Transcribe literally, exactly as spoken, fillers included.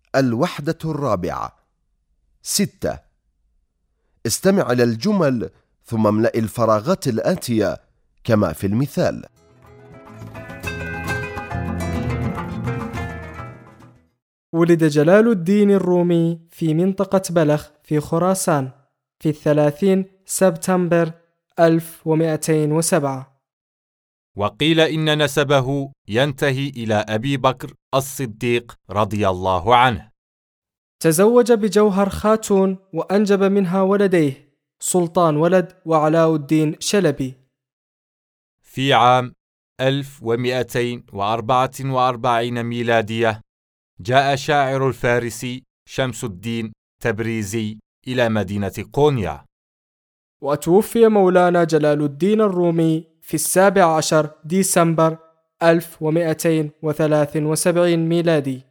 الوحدة الرابعة. ستة. استمع إلى الجمل ثم املأ الفراغات الآتية كما في المثال. ولد جلال الدين الرومي في منطقة بلخ في خراسان في الثلاثين سبتمبر ألف ومئتين وسبعة. وقيل إن نسبه ينتهي إلى أبي بكر الصديق رضي الله عنه. تزوج بجوهر خاتون وأنجب منها ولديه سلطان ولد وعلاء الدين شلبي. في عام ألف ومئتين وأربعة وأربعين ميلادية جاء شاعر الفارسي شمس الدين تبريزي إلى مدينة قونيا. وتوفي مولانا جلال الدين الرومي في السابع عشر ديسمبر ألف ومئتين وثلاث وسبعين ميلادي.